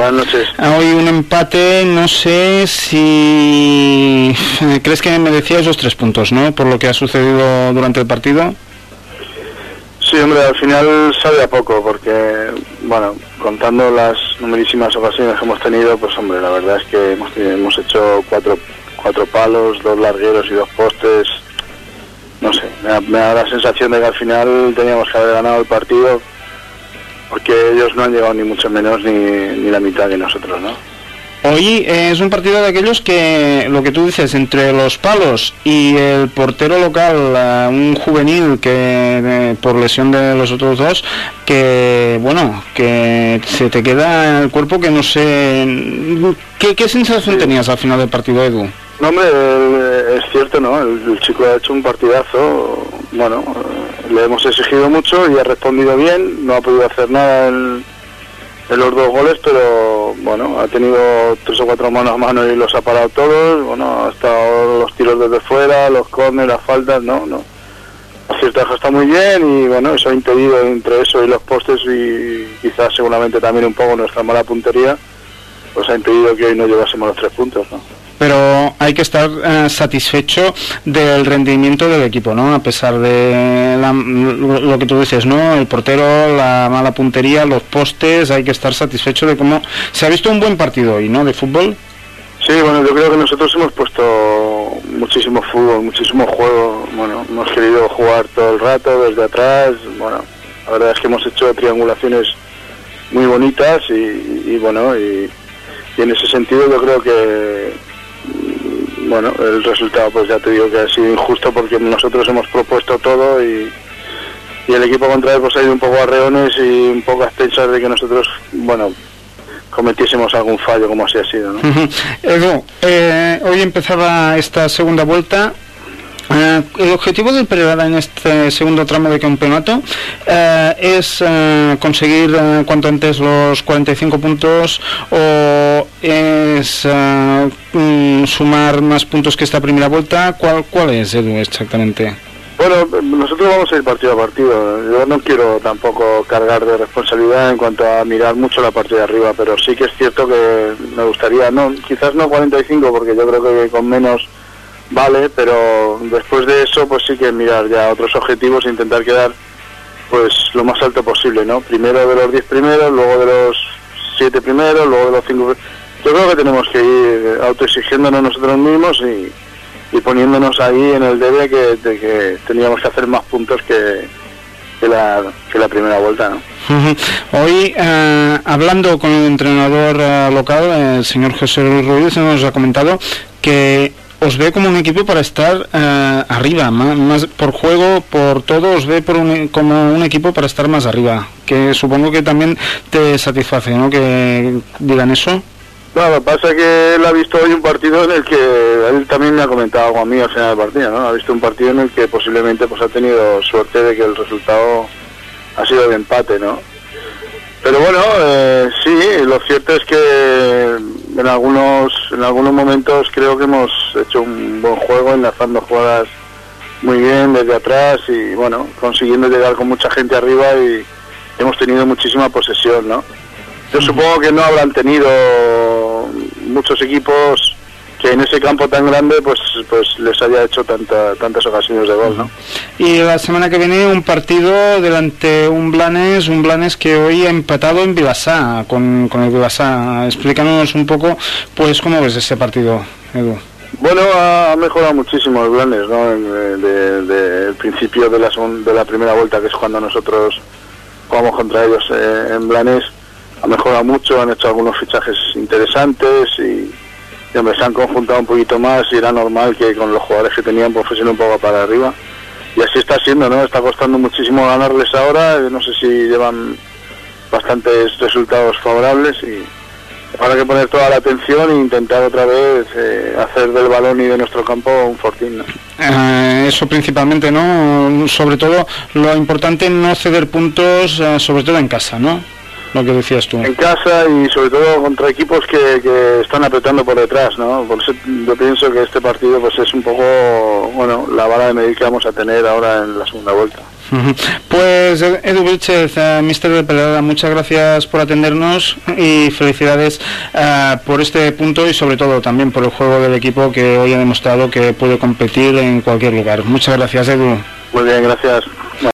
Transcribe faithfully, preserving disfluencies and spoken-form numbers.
buenas noches. Hoy un empate, no sé si crees que merecía esos tres puntos, ¿no? Por lo que ha sucedido durante el partido. Sí, hombre, al final sabe a poco, porque, bueno, contando las numerísimas ocasiones que hemos tenido, pues hombre, la verdad es que hemos, hemos hecho cuatro, cuatro palos, dos largueros y dos postes. No sé, me da, me da la sensación de que al final teníamos que haber ganado el partido, porque ellos no han llegado ni mucho menos ni, ni la mitad de nosotros, ¿no? Hoy eh, es un partido de aquellos que, lo que tú dices, entre los palos y el portero local, uh, un juvenil que eh, por lesión de los otros dos, que bueno, que se te queda el cuerpo que no sé... ¿Qué, qué sensación sí. tenías al final del partido, Edu? No, hombre, es cierto, ¿no? El, el chico ha hecho un partidazo, bueno, le hemos exigido mucho y ha respondido bien, no ha podido hacer nada en, en los dos goles, pero bueno, ha tenido tres o cuatro manos a mano y los ha parado todos, bueno, ha estado los tiros desde fuera, los córneres, las faltas, no, no. La cierta está muy bien y bueno, eso ha impedido entre eso y los postes y quizás seguramente también un poco nuestra mala puntería, pues ha impedido que hoy no llevásemos los tres puntos, ¿no? Pero hay que estar eh, satisfecho del rendimiento del equipo, ¿no? A pesar de la, lo, lo que tú dices, ¿no? El portero, la mala puntería, los postes, hay que estar satisfecho de cómo... Se ha visto un buen partido hoy, ¿no? De fútbol. Sí, bueno, yo creo que nosotros hemos puesto muchísimo fútbol, muchísimo juego. Bueno, hemos querido jugar todo el rato, desde atrás. Bueno, la verdad es que hemos hecho triangulaciones muy bonitas y, y bueno, y, y en ese sentido yo creo que... Bueno, el resultado pues ya te digo que ha sido injusto porque nosotros hemos propuesto todo y, y el equipo contrario pues ha ido un poco a reones y un poco a expensas de que nosotros, bueno, cometiésemos algún fallo como así ha sido, ¿no? Uh-huh. Edu, eh, hoy empezaba esta segunda vuelta. Uh, el objetivo del Perelada en este segundo tramo de campeonato uh, es uh, conseguir uh, cuanto antes los cuarenta y cinco puntos o es uh, um, sumar más puntos que esta primera vuelta. ¿Cuál, cuál es, Edu, exactamente? Bueno, nosotros vamos a ir partido a partido. Yo no quiero tampoco cargar de responsabilidad en cuanto a mirar mucho la parte de arriba, pero sí que es cierto que me gustaría, no, quizás no cuarenta y cinco, porque yo creo que con menos vale, pero después de eso pues sí que mirar ya otros objetivos e intentar quedar pues lo más alto posible, ¿no? Primero de los diez primeros, luego de los siete primeros, luego de los cinco. Yo creo que tenemos que ir autoexigiéndonos nosotros mismos y, y poniéndonos ahí en el debe que, de que teníamos que hacer más puntos que, que, la, que la primera vuelta, ¿no? Uh-huh. Hoy, uh, hablando con el entrenador uh, local, el señor José Luis Ruiz, nos ha comentado que os ve como un equipo para estar uh, arriba, más, más por juego, por todo, os ve por un, como un equipo para estar más arriba, que supongo que también te satisface, ¿no?, que digan eso. No, lo que pasa es que él ha visto hoy un partido en el que él también me ha comentado algo a mí al final del partido, ¿no? Ha visto un partido en el que posiblemente pues ha tenido suerte de que el resultado ha sido de empate, ¿no? Pero bueno, eh, sí, lo cierto es que en algunos en algunos momentos creo que hemos hecho un buen juego, enlazando jugadas muy bien desde atrás y bueno, consiguiendo llegar con mucha gente arriba y hemos tenido muchísima posesión, ¿no? Yo supongo que no habrán tenido muchos equipos que en ese campo tan grande pues pues les haya hecho tanta, tantas ocasiones de gol, ¿no? Y la semana que viene un partido delante un Blanes, un Blanes que hoy ha empatado en Vilassar con, con el Vilassar. Explícanos un poco pues cómo ves ese partido, Edu. Bueno, ha mejorado muchísimo el Blanes, ¿no? De, de, de el principio de la de la primera vuelta, que es cuando nosotros jugamos contra ellos eh, en Blanes, ha mejorado mucho, han hecho algunos fichajes interesantes y y hombre, se han conjuntado un poquito más y era normal que con los jugadores que tenían pues fuesen un poco para arriba y así está siendo, ¿no? Está costando muchísimo ganarles ahora, no sé si llevan bastantes resultados favorables y habrá que poner toda la atención e intentar otra vez eh, hacer del balón y de nuestro campo un fortín, ¿no? Eh, eso principalmente, ¿no? Sobre todo lo importante no ceder puntos, eh, sobre todo en casa, ¿no? Lo que decías tú. En casa y sobre todo contra equipos que, que están apretando por detrás, ¿no? Por eso yo pienso que este partido pues es un poco, bueno, la vara de medir que vamos a tener ahora en la segunda vuelta. Pues Edu Vilchez, uh, míster de Perelada, muchas gracias por atendernos y felicidades uh, por este punto y sobre todo también por el juego del equipo que hoy ha demostrado que puede competir en cualquier lugar. Muchas gracias, Edu. Muy bien, gracias.